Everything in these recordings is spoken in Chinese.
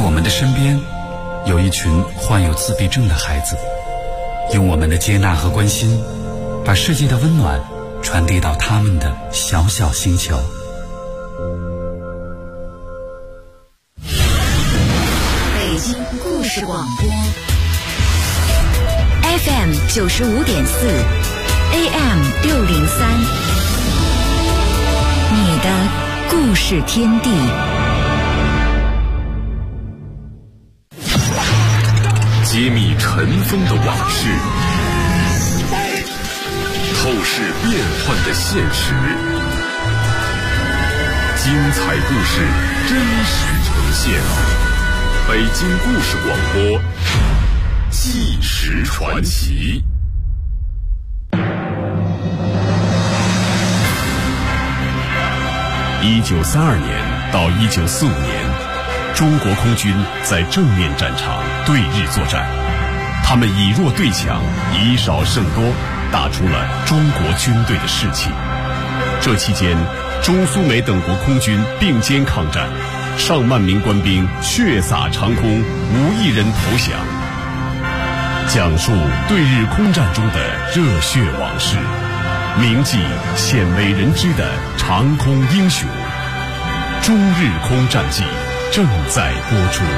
我们的身边有一群患有自闭症的孩子，用我们的接纳和关心，把世界的温暖传递到他们的小小星球。 北京故事广播 FM 95.4 AM 603，你的故事天地。 揭秘尘封的往事，透视变幻的现实，精彩故事真实呈现。北京故事广播，纪实传奇。1932年到1945年，中国空军在正面战场对日作战，他们以弱对强，以少胜多，打出了中国军队的士气。这期间，中苏美等国空军并肩抗战，上万名官兵血洒长空，无一人投降。讲述对日空战中的热血往事，铭记鲜为人知的长空英雄。中日空战记正在播出。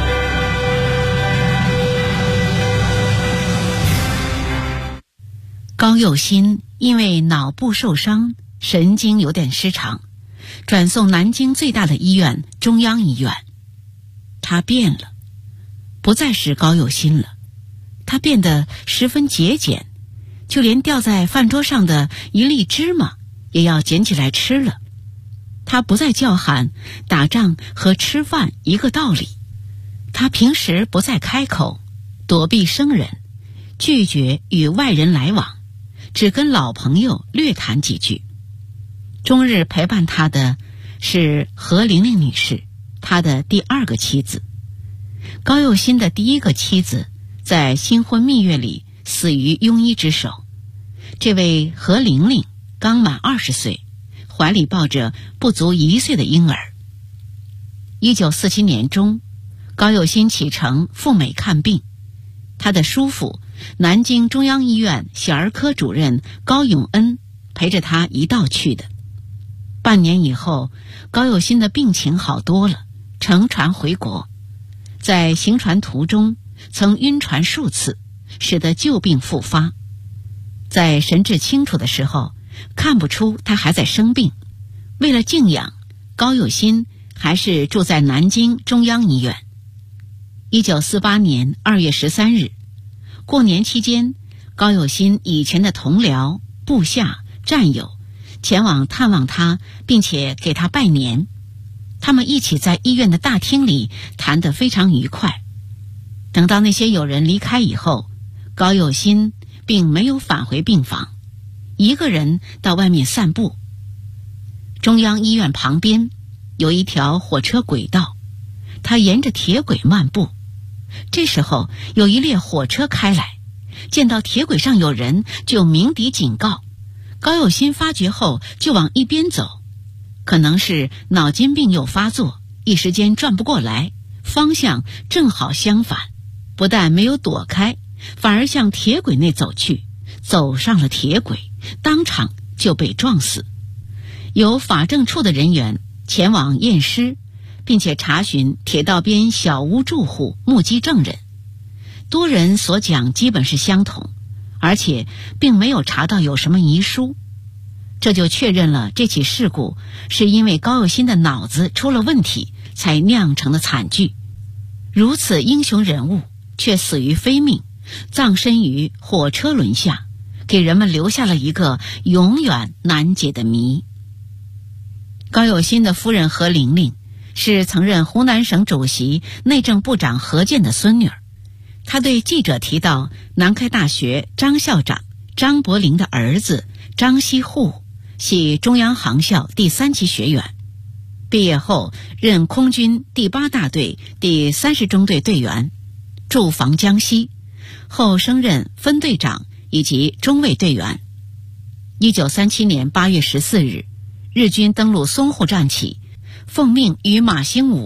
高佑新因为脑部受伤，神经有点失常，转送南京最大的医院中央医院。他变了，不再是高佑新了，他变得十分节俭，就连掉在饭桌上的一粒芝麻也要捡起来吃了。他不再叫喊打仗和吃饭一个道理，他平时不再开口，躲避生人，拒绝与外人来往，只跟老朋友略谈几句。终日陪伴他的是何玲玲女士，他的第二个妻子。高佑新的第一个妻子在新婚蜜月里死于庸医之手。这位何玲玲刚满20岁，怀里抱着不足1岁的婴儿。1947年中，高佑新启程赴美看病，他的叔父南京中央医院小儿科主任高永恩陪着他一道去的。半年以后，高佑新的病情好多了，乘船回国。在行船途中曾晕船数次，使得旧病复发。在神志清楚的时候，看不出他还在生病。为了静养，高佑新还是住在南京中央医院。1948年2月13日，过年期间，高佑新以前的同僚、部下、战友前往探望他，并且给他拜年。他们一起在医院的大厅里谈得非常愉快。等到那些友人离开以后，高佑新并没有返回病房，一个人到外面散步。中央医院旁边有一条火车轨道，他沿着铁轨漫步。这时候有一列火车开来，见到铁轨上有人就鸣笛警告。高佑新发觉后就往一边走，可能是脑筋病又发作，一时间转不过来，方向正好相反，不但没有躲开，反而向铁轨内走去，走上了铁轨，当场就被撞死。有法政处的人员前往验尸，并且查询铁道边小屋住户目击证人，多人所讲基本是相同，而且并没有查到有什么遗书。这就确认了这起事故是因为高佑新的脑子出了问题才酿成的惨剧。如此英雄人物却死于非命，葬身于火车轮下，给人们留下了一个永远难解的谜。高佑新的夫人何玲玲是曾任湖南省主席、内政部长何健的孙女儿。她对记者提到，南开大学张校长张伯苓的儿子张锡户系中央航校第3期学员，毕业后任空军第8大队第30中队队员，驻防江西，后升任分队长以及中尉队员。1937年8月14日，日军登陆淞沪站起，奉命与马兴武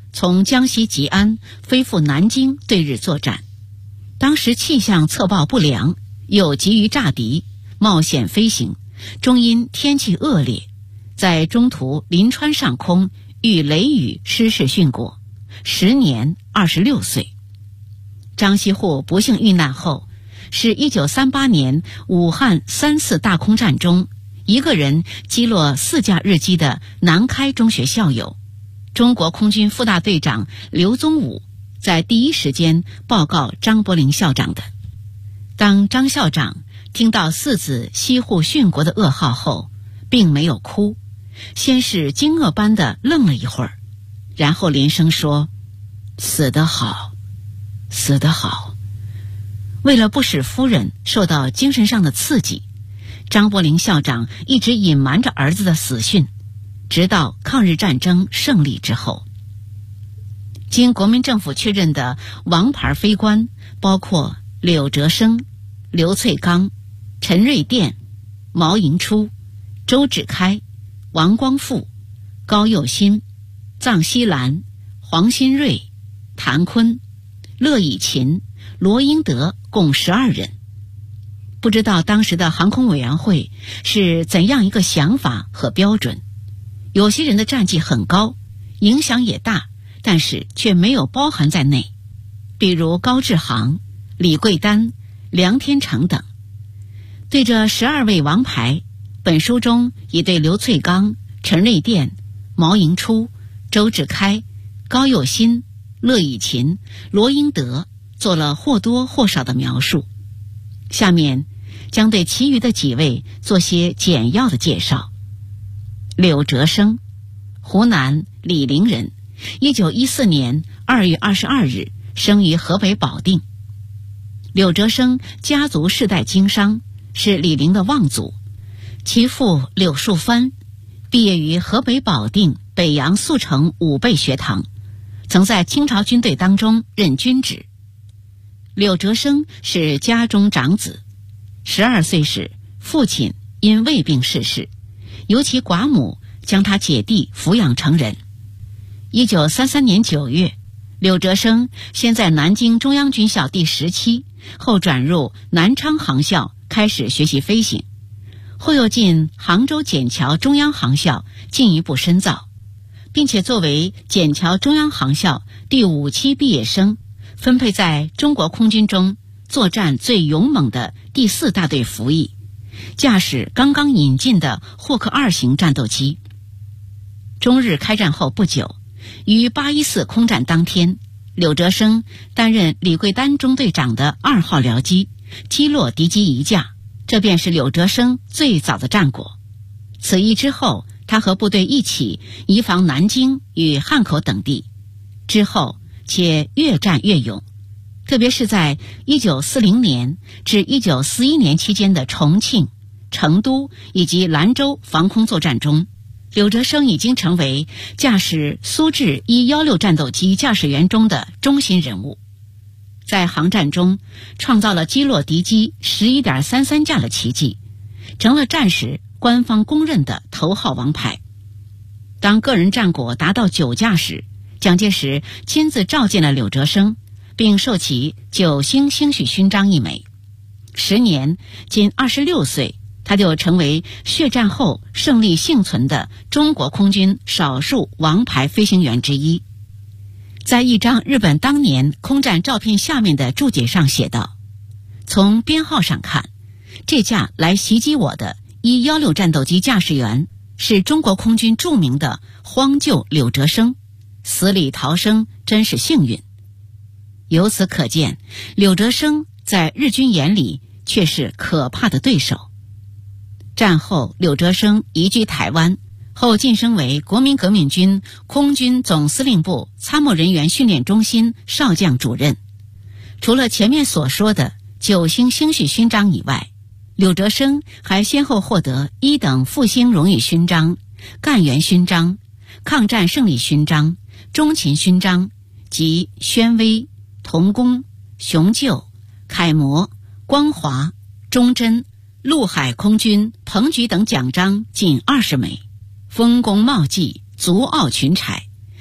从江西吉安飞赴南京对日作战。当时气象测报不良，又急于炸敌，冒险飞行，终因天气恶劣，在中途临川上空遇雷雨失事殉国，时年26岁。张锡户不幸遇难后，是1938年武汉3次大空战中一个人击落4架日机的南开中学校友，中国空军副大队长刘宗武在第一时间报告张伯苓校长的。当张校长听到4子锡户殉国的噩耗后，并没有哭，先是惊愕般的愣了一会儿，然后连声说：“死得好，死得好。”为了不使夫人受到精神上的刺激，张伯苓校长一直隐瞒着儿子的死讯，直到抗日战争胜利之后。经国民政府确认的王牌飞官包括柳哲生、刘粹刚、陈瑞甸、毛迎初、周志开、王光复、高佑新、臧锡兰、黄新瑞、谭坤、乐以琴、罗英德共12人。不知道当时的航空委员会是怎样一个想法和标准，有些人的战绩很高，影响也大，但是却没有包含在内，比如高志航、李桂丹、梁天成等。对这12位王牌，本书中已对刘粹刚、陈瑞甸、毛迎初、周志开、高佑新、乐以琴、罗英德做了或多或少的描述。下面将对其余的几位做些简要的介绍。柳哲生，湖南醴陵人，1914年2月22日生于河北保定。柳哲生家族世代经商，是醴陵的望族。其父柳树藩毕业于河北保定北洋速成武备学堂，曾在清朝军队当中任军职。柳哲生是家中长子，12岁时父亲因胃病逝世，由其寡母将他姐弟抚养成人。1933年9月，柳哲生先在南京中央军校第10期，后转入南昌航校开始学习飞行，后又进杭州笕桥中央航校进一步深造，并且作为笕桥中央航校第5期毕业生，分配在中国空军中作战最勇猛的第4大队服役，驾驶刚刚引进的霍克2型战斗机。中日开战后不久，于814空战当天，柳哲生担任李桂丹中队长的2号僚机，击落敌机1架，这便是柳哲生最早的战果。此役之后，他和部队一起移防南京与汉口等地，之后且越战越勇，特别是在1940年至1941年期间的重庆、成都以及兰州防空作战中，柳哲生已经成为驾驶苏制116战斗机驾驶员中的中心人物，在航战中创造了击落敌机 11.33 架的奇迹，成了战时官方公认的头号王牌。当个人战果达到9架时，蒋介石亲自召见了柳哲生，并授其9星星序勋章1枚。时年仅26岁，他就成为血战后胜利幸存的中国空军少数王牌飞行员之一。在一张日本当年空战照片下面的注解上写道：从编号上看，这架来袭击我的116战斗机驾驶员是中国空军著名的荒臼柳哲生，死里逃生真是幸运。由此可见，柳哲生在日军眼里却是可怕的对手。战后，柳哲生移居台湾，后晋升为国民革命军空军总司令部参谋人员训练中心少将主任。除了前面所说的9星星序勋章以外，柳哲生还先后获得1等复兴荣誉勋章、干员勋章、抗战胜利勋章、钟勤勋章及宣威、同工、雄赳、楷模、光华、忠贞、陆海空军、彭举等奖章近20枚，丰功茂绩，足傲群才，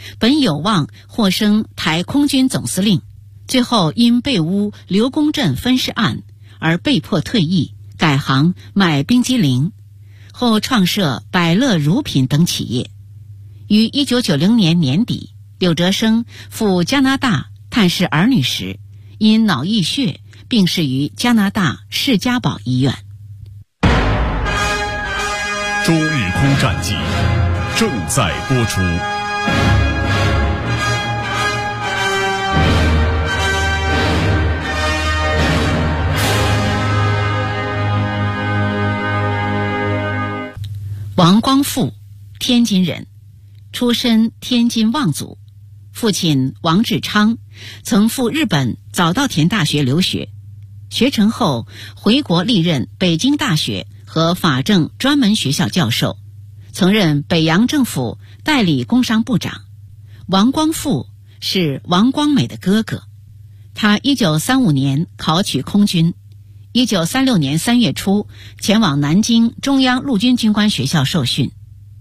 本有望获升台空军总司令，最后因被诬刘公镇分尸案而被迫退役，改行卖冰激凌，后创设百乐乳品等企业。于1990年年底，柳哲生赴加拿大探视儿女时，因脑溢血病逝于加拿大士嘉堡医院。 中日空战记正在播出。 王光复，天津人，出身天津望族，父亲王志昌曾赴日本早稻田大学留学，学成后回国历任北京大学和法政专门学校教授，曾任北洋政府代理工商部长。王光复是王光美的哥哥，他1935年考取空军，1936年3月初前往南京中央陆军军官学校受训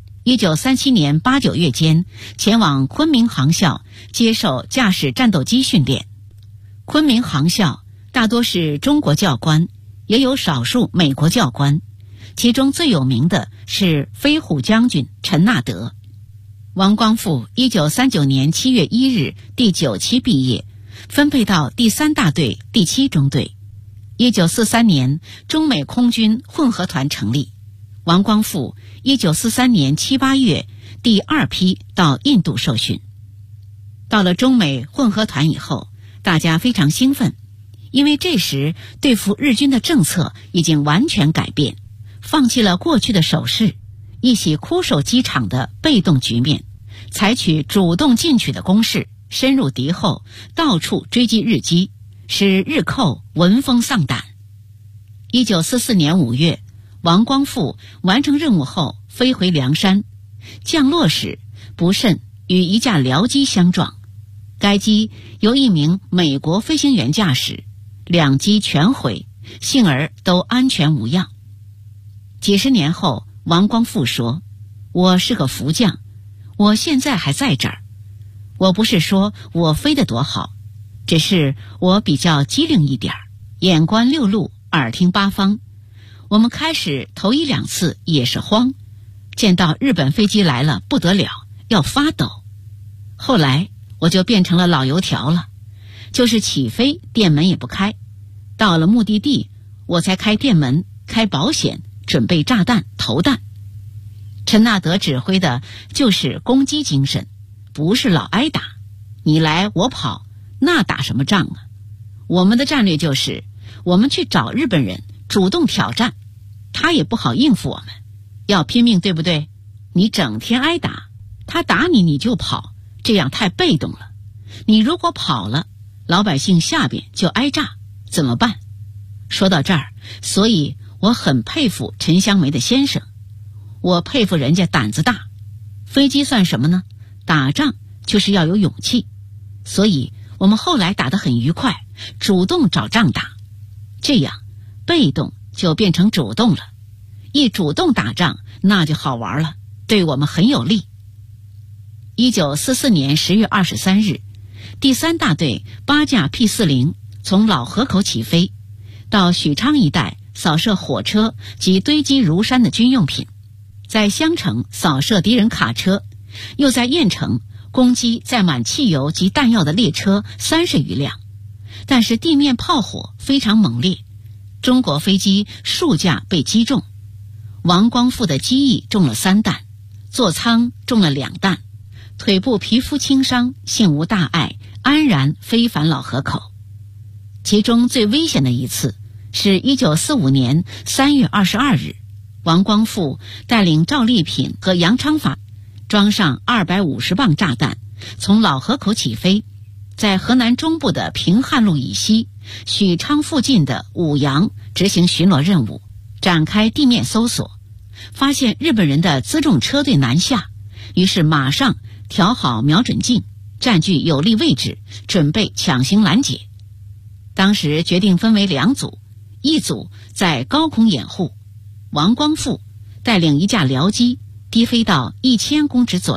，1937年8、9月间前往昆明航校接受驾驶战斗机训练。昆明航校大多是中国教官，也有少数美国教官，其中最有名的是飞虎将军陈纳德。王光复1939年7月1日第9期毕业，分配到第3大队第7中队。1943年中美空军混合团成立，王光复1943年7、8月第2批到印度受训。到了中美混合团以后，大家非常兴奋，因为这时对付日军的政策已经完全改变，放弃了过去的守势，一起枯守机场的被动局面，采取主动进取的攻势，深入敌后，到处追击日机，使日寇闻风丧胆。1944年5月，王光复完成任务后飞回凉山，降落时不慎与一架僚机相撞，该机由一名美国飞行员驾驶，两机全毁，幸而都安全无恙。几十年后，王光复说：“我是个福将，我现在还在这儿。我不是说我飞得多好，只是我比较机灵一点，眼观六路，耳听八方。我们开始头1、2次也是慌，见到日本飞机来了不得了，要发抖。后来我就变成了老油条了，就是起飞电门也不开，到了目的地我才开电门，开保险，准备炸弹投弹。陈纳德指挥的就是攻击精神，不是老挨打，你来我跑，那打什么仗啊？我们的战略就是我们去找日本人，主动挑战，他也不好应付我们，要拼命，对不对？你整天挨打，他打你你就跑，这样太被动了。你如果跑了，老百姓下边就挨炸，怎么办？说到这儿，所以我很佩服陈香梅的先生，我佩服人家胆子大。飞机算什么呢？打仗就是要有勇气，所以我们后来打得很愉快，主动找仗打，这样被动就变成主动了，一主动打仗那就好玩了，对我们很有利。1944年10月23日，第3大队8架 P-40从老河口起飞，到许昌一带扫射火车及堆积如山的军用品，在襄城扫射敌人卡车，又在燕城攻击载满汽油及弹药的列车30余辆。但是地面炮火非常猛烈，中国飞机数架被击中，王光复的机翼中了3弹，座舱中了2弹，腿部皮肤轻伤，幸无大碍，安然飞返老河口。其中最危险的一次是1945年3月22日，王光复带领赵立品和杨昌法装上250磅炸弹，从老河口起飞，在河南中部的平汉路以西许昌附近的武阳执行巡逻任务，展开地面搜索，发现日本人的辎重车队南下，于是马上调好瞄准镜，占据有利位置，准备强行拦截。当时决定分为2组，一组在高空掩护，王光复带领一架僚机低飞到1000公尺左右，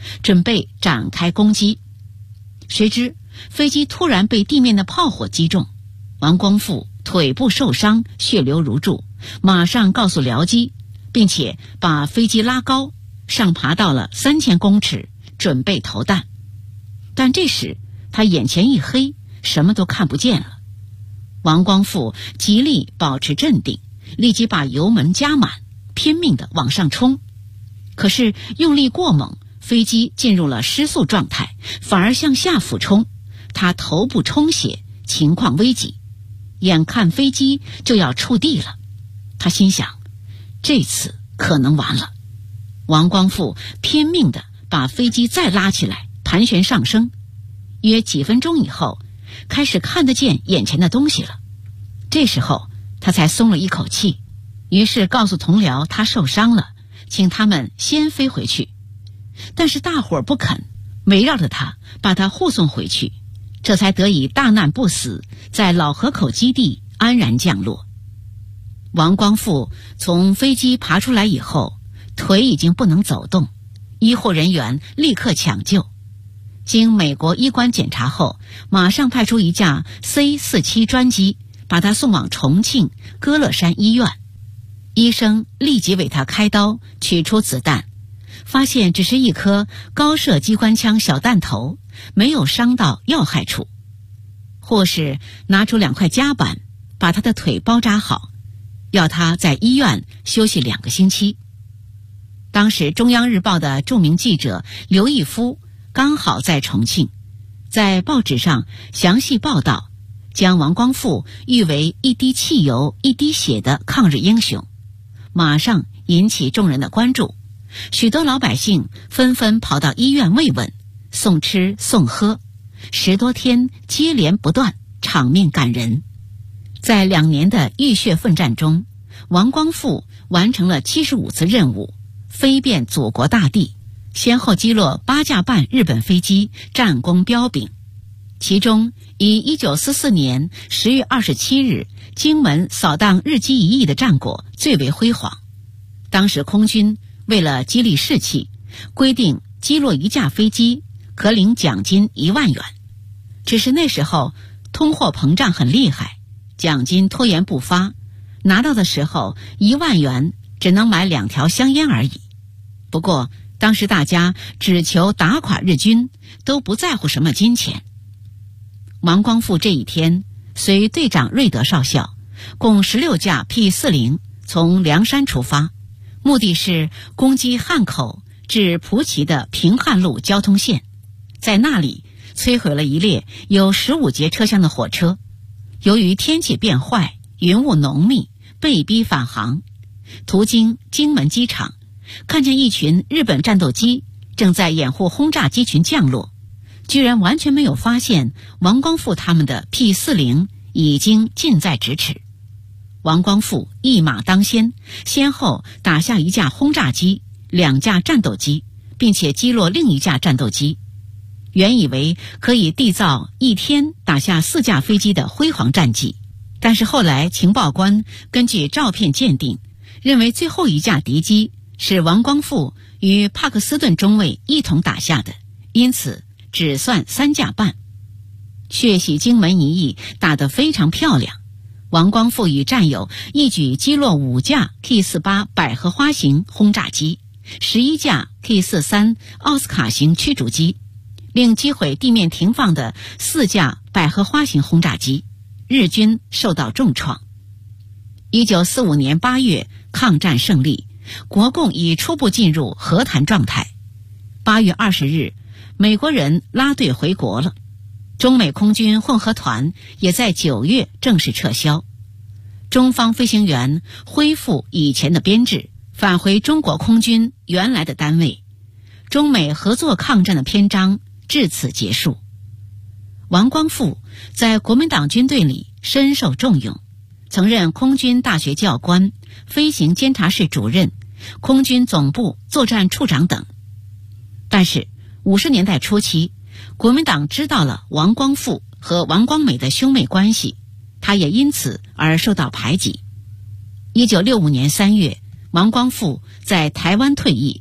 准备展开攻击。谁知飞机突然被地面的炮火击中，王光复腿部受伤，血流如注，马上告诉僚机，并且把飞机拉高，上爬到了3000公尺，准备投弹。但这时他眼前一黑，什么都看不见了。王光复极力保持镇定，立即把油门加满，拼命地往上冲。可是用力过猛，飞机进入了失速状态，反而向下俯冲，他头部充血，情况危急，眼看飞机就要触地了。他心想，这次可能完了。王光复拼命地把飞机再拉起来，盘旋上升，约几分钟以后，开始看得见眼前的东西了。这时候他才松了一口气，于是告诉同僚他受伤了，请他们先飞回去。但是大伙儿不肯，围绕着他，把他护送回去，这才得以大难不死，在老河口基地安然降落。王光复从飞机爬出来以后，腿已经不能走动，医护人员立刻抢救。经美国医官检查后，马上派出一架 C-47 专机，把他送往重庆歌乐山医院。医生立即为他开刀，取出子弹，发现只是一颗高射机关枪小弹头，没有伤到要害处。护士拿出2块夹板，把他的腿包扎好，要他在医院休息2个星期。当时中央日报的著名记者刘义夫刚好在重庆，在报纸上详细报道，将王光复誉为一滴汽油一滴血的抗日英雄，马上引起众人的关注。许多老百姓纷纷跑到医院慰问，送吃送喝，10多天接连不断，场面感人。在2年的浴血奋战中，王光复完成了75次任务，飞遍祖国大地，先后击落8架半日本飞机，战功彪炳。其中以1944年10月27日荆门扫荡日机1翼的战果最为辉煌。当时空军为了激励士气，规定击落1架飞机可领奖金1万元。只是那时候通货膨胀很厉害，奖金拖延不发，拿到的时候1万元只能买2条香烟而已。不过当时大家只求打垮日军，都不在乎什么金钱。王光复这一天随队长瑞德少校共16架 P-40 从凉山出发，目的是攻击汉口至蒲圻的平汉路交通线，在那里摧毁了一列有15节车厢的火车。由于天气变坏，云雾浓密，被逼返航。途经荆门机场，看见一群日本战斗机正在掩护轰炸机群降落，居然完全没有发现王光复他们的 P-40 已经近在咫尺。王光复一马当先，先后打下1架轰炸机、2架战斗机，并且击落另1架战斗机。原以为可以缔造一天打下4架飞机的辉煌战绩，但是后来情报官根据照片鉴定，认为最后1架敌机是王光复与帕克斯顿中尉一同打下的，因此只算3架半。血洗荆门1役打得非常漂亮，王光复与战友一举击落5架 K-48 百合花型轰炸机，11架 K-43 奥斯卡型驱逐机，并击毁地面停放的4架百合花型轰炸机，日军受到重创。1945年8月，抗战胜利，国共已初步进入和谈状态。8月20日，美国人拉队回国了，中美空军混合团也在9月正式撤销。中方飞行员恢复以前的编制，返回中国空军原来的单位。中美合作抗战的篇章至此结束。王光复在国民党军队里深受重用，曾任空军大学教官、飞行监察室主任、空军总部作战处长等。但是50年代初期，国民党知道了王光复和王光美的兄妹关系，他也因此而受到排挤。1965年3月，王光复在台湾退役，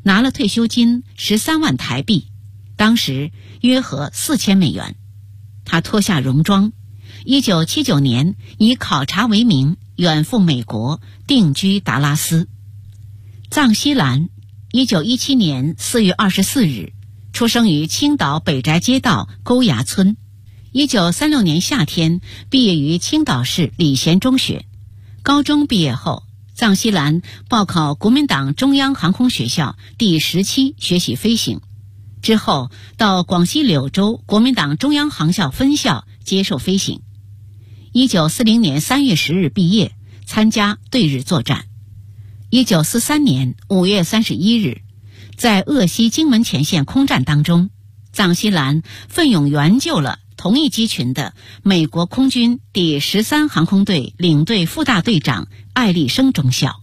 拿了退休金13万台币，当时约合4000美元。他脱下戎装，1979年以考察为名远赴美国，定居达拉斯。藏西兰1917年4月24日出生于青岛北宅街道沟崖村。1936年夏天毕业于青岛市礼贤中学。高中毕业后，藏西兰报考国民党中央航空学校第10期学习飞行，之后到广西柳州国民党中央航校分校接受飞行。1940年3月10日毕业，参加对日作战。1943年5月31日，在鄂西金门前线空战当中，藏西兰奋勇援救了同一机群的美国空军第13航空队领队副大队长艾立生中校。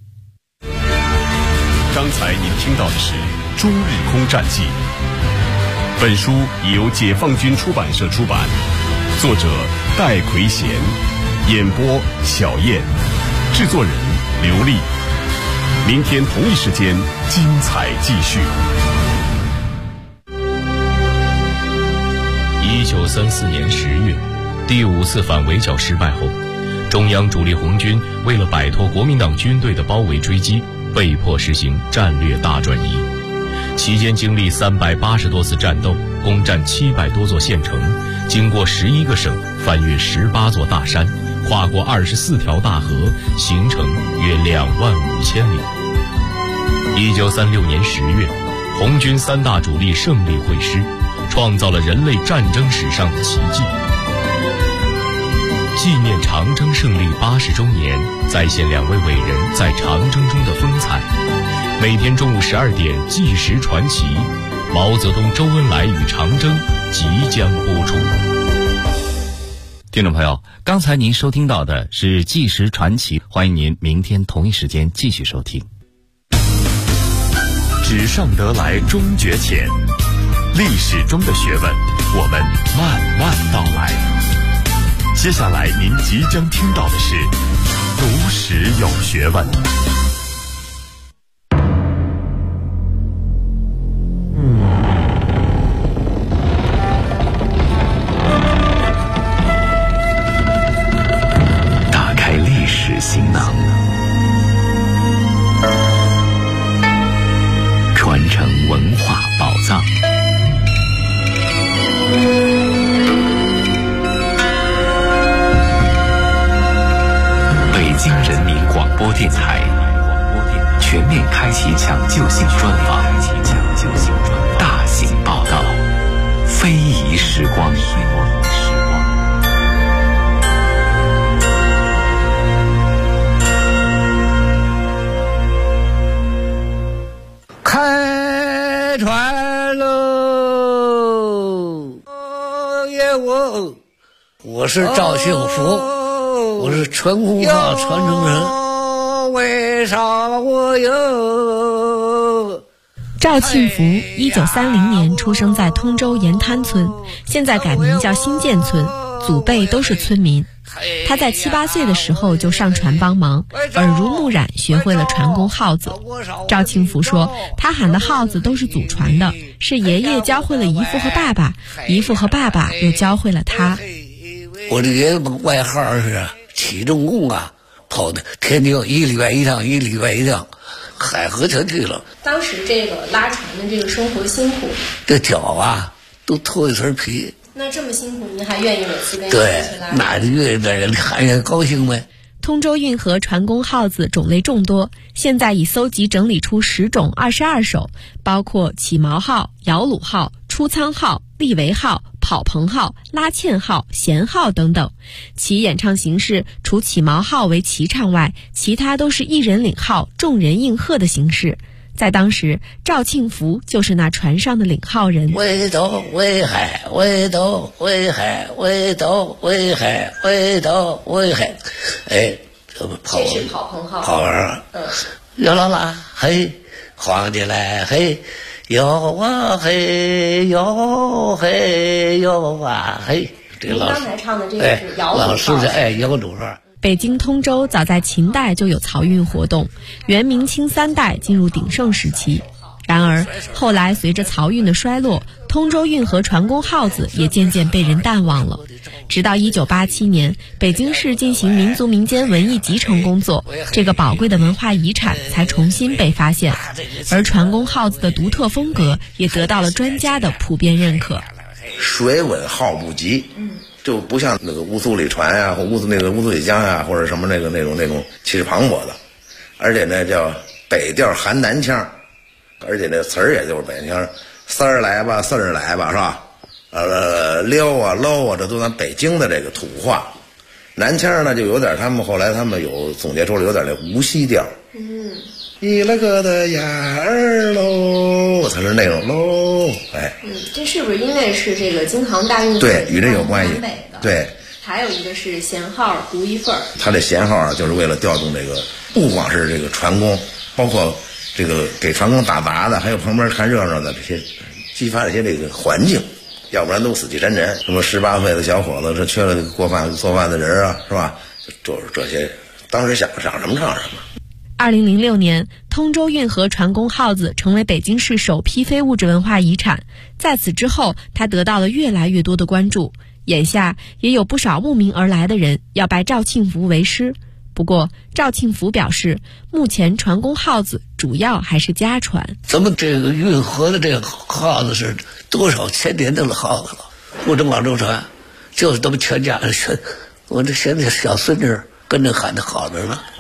刚才您听到的是《中日空战记》，本书已由解放军出版社出版，作者戴奎贤，演播小燕，制作人刘丽。明天同一时间，精彩继续。 1934年10月，第5次反围剿失败后，中央主力红军为了摆脱国民党军队的包围追击，被迫实行战略大转移。期间经历380多次战斗，攻占700多座县城，经过11个省，翻越18座大山，跨过24条大河，行程约25000里。1936年10月，红军3大主力胜利会师，创造了人类战争史上的奇迹。纪念长征胜利80周年，再现2位伟人在长征中的风采。每天中午12点，纪实传奇，毛泽东、周恩来与长征即将播出。 听众朋友，刚才您收听到的是纪实传奇，欢迎您明天同一时间继续收听。 纸上得来终觉浅，历史中的学问，我们慢慢道来。接下来您即将听到的是读史有学问。 打开历史行囊，传承文化宝藏。北京人民广播电台全面开启抢救性专访，大型报道，非遗时光。 开船喽！我是赵幸福，我是传功号传承人。为啥我有？ 赵庆福1930年出生在通州盐滩村，现在改名叫新建村，祖辈都是村民。他在7、8岁的时候就上船帮忙，耳濡目染学会了传功号子。赵庆福说，他喊的号子都是祖传的，是爷爷教会了姨父和爸爸，姨父和爸爸又教会了他。 我的爷爷外号是起重工啊，跑的天津1礼拜1趟，1礼拜1趟，海河全去了。 当时这个拉船的这个生活辛苦， 这脚啊都脱一层皮。 那这么辛苦，您还愿意每次跟对，那就愿意在人看见高兴呗。 通州运河传功号子种类众多，现在已搜集整理出10种22首，包括起锚号、摇橹号、出舱号、立桅号、跑棚号、拉纤号、弦号等等。其演唱形式除起锚号为齐唱外，其他都是一人领号，众人应和的形式。在当时，赵庆福就是那船上的领号人。 围斗围海，围斗围海，围斗围海，围斗围海。哎，这不跑？这是跑棚号。 跑完，摇啦啦，嘿，晃起来，嘿，摇啊嘿，摇嘿，摇啊嘿。这老师刚才唱的这个是摇橹号。 老师的摇橹号。 北京通州早在秦代就有漕运活动，元明清3代进入鼎盛时期。 然而后来随着漕运的衰落，通州运河船工号子也渐渐被人淡忘了。直到1987年，北京市进行民族民间文艺集成工作，这个宝贵的文化遗产才重新被发现，而船工号子的独特风格也得到了专家的普遍认可。 水稳号不急，就不像那个乌苏里船啊，或乌苏里江啊，或者什么那种气势磅礴的，而且呢叫北调含南腔，而且那词儿也就是北腔，丝儿来吧，四儿来吧，是吧？溜啊搂啊，这都咱北京的这个土话。南腔呢就有点，后来他们有总结出来有点那无锡调。一了个的呀儿喽，它是那种喽，哎。 这是不是因为是这个京杭大运？ 对，与这有关系。对。 还有一个是弦号独一份儿。 它这弦号啊，就是为了调动这个，不光是这个船工，包括这个给船工打杂的，还有旁边看热闹的这些，激发这些这个环境。要不然都死气沉沉，什么18岁的小伙子，这缺了做饭的人啊，是吧？就是这些，当时想什么唱什么。 2006年，通州运河船工号子成为北京市首批非物质文化遗产。在此之后，它得到了越来越多的关注。眼下也有不少慕名而来的人要拜赵庆福为师。不过，赵庆福表示，目前船工号子主要还是家传。 咱们这个运河的这个号子是多少千年的号子了，不止广州船，就是咱们全家的全，我这现在小孙女跟着喊的好着呢。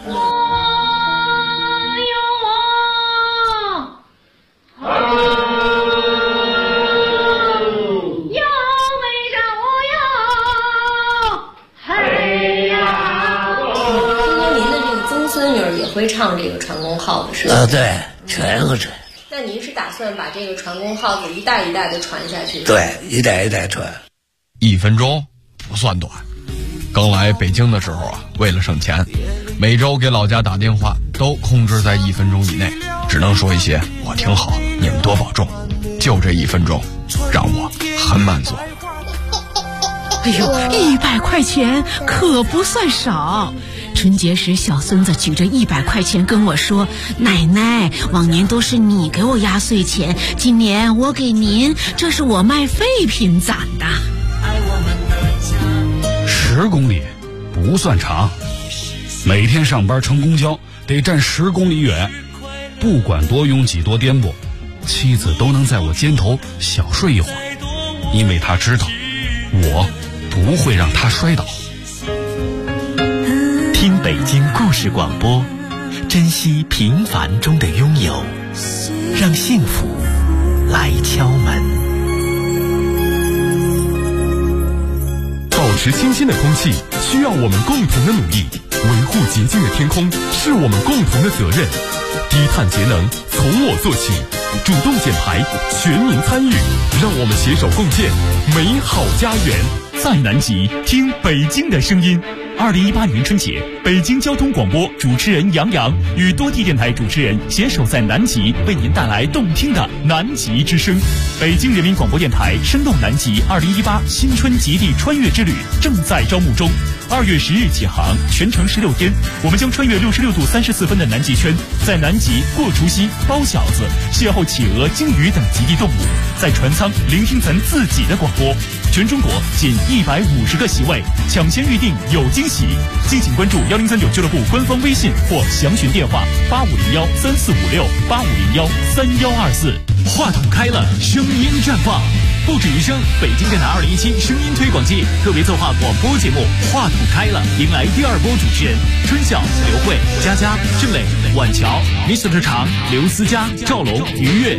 会唱这个船工号子是吧？ 对，全会这。 那您是打算把这个船工号子一代一代的传下去？ 对，一代一代传。 1分钟不算短。刚来北京的时候啊，为了省钱，每周给老家打电话都控制在1分钟以内，只能说一些我挺好，你们多保重。就这1分钟，让我很满足。 哎呦，100块钱可不算少。春节时，小孙子举着100块钱跟我说：“奶奶，往年都是你给我压岁钱，今年我给您，这是我卖废品攒的。 ”10公里不算长，每天上班乘公交得站10公里远，不管多拥挤多颠簸，妻子都能在我肩头小睡一会儿，因为她知道我不会让她摔倒。 听北京故事广播，珍惜平凡中的拥有，让幸福来敲门。 保持清新的空气需要我们共同的努力，维护洁净的天空是我们共同的责任。低碳节能从我做起，主动减排，全民参与，让我们携手共建美好家园。 在南极听北京的声音。2018年春节，北京交通广播主持人杨洋与多地电台主持人携手在南极，为您带来动听的南极之声。北京人民广播电台生动南极2018新春极地穿越之旅正在招募中，2月10日起航，全程16天，我们将穿越66度34分的南极圈，在南极过除夕、包饺子、邂逅企鹅、鲸鱼等极地动物，在船舱聆听咱自己的广播。全中国仅150个席位，抢先预定有惊喜。敬请关注1039俱乐部官方微信或详询电话8501345685013124。 话筒开了，声音绽放，不止于声。北京电台2017声音推广季特别策划广播节目《话筒开了》，迎来第2波主持人春晓、刘慧、佳佳、郑磊、婉乔、Mr. 长、刘思佳、赵龙、于越。